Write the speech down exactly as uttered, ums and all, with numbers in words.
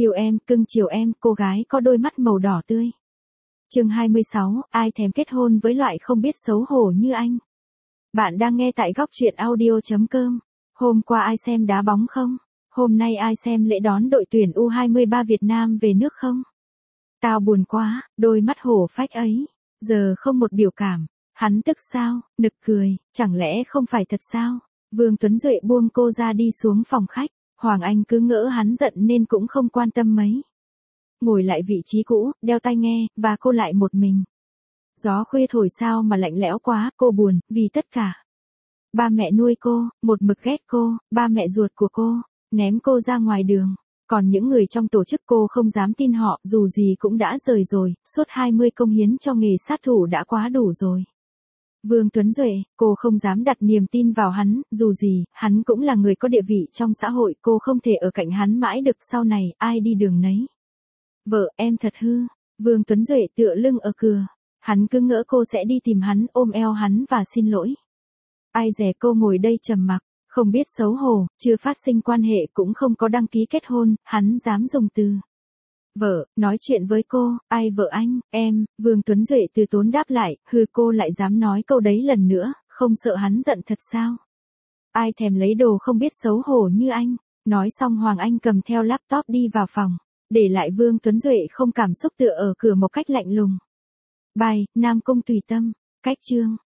Yêu em, cưng chiều em, cô gái có đôi mắt màu đỏ tươi. Chương hai mươi sáu, ai thèm kết hôn với loại không biết xấu hổ như anh. Bạn đang nghe tại góc truyện audio chấm com. Hôm qua ai xem đá bóng không? Hôm nay ai xem lễ đón đội tuyển u hai ba Việt Nam về nước không? Tao buồn quá, đôi mắt hổ phách ấy, giờ không một biểu cảm. Hắn tức sao, nực cười, chẳng lẽ không phải thật sao? Vương Tuấn Duệ buông cô ra đi xuống phòng khách. Hoàng Anh cứ ngỡ hắn giận nên cũng không quan tâm mấy. Ngồi lại vị trí cũ, đeo tai nghe, và cô lại một mình. Gió khuya thổi sao mà lạnh lẽo quá, cô buồn, vì tất cả. Ba mẹ nuôi cô, một mực ghét cô, ba mẹ ruột của cô, ném cô ra ngoài đường. Còn những người trong tổ chức cô không dám tin họ, dù gì cũng đã rời rồi, suốt hai mươi công hiến cho nghề sát thủ đã quá đủ rồi. Vương Tuấn Duệ, cô không dám đặt niềm tin vào hắn, dù gì, hắn cũng là người có địa vị trong xã hội, cô không thể ở cạnh hắn mãi được, sau này, ai đi đường nấy. Vợ, em thật hư. Vương Tuấn Duệ tựa lưng ở cửa. Hắn cứ ngỡ cô sẽ đi tìm hắn, ôm eo hắn và xin lỗi. Ai dè cô ngồi đây trầm mặc, không biết xấu hổ, chưa phát sinh quan hệ cũng không có đăng ký kết hôn, hắn dám dùng từ. Vợ, nói chuyện với cô, ai vợ anh, em, Vương Tuấn Duệ từ tốn đáp lại, hư cô lại dám nói câu đấy lần nữa, không sợ hắn giận thật sao? Ai thèm lấy đồ không biết xấu hổ như anh? Nói xong Hoàng Anh cầm theo laptop đi vào phòng, để lại Vương Tuấn Duệ không cảm xúc tựa ở cửa một cách lạnh lùng. Bài, Nam Cung tùy tâm, cách chương.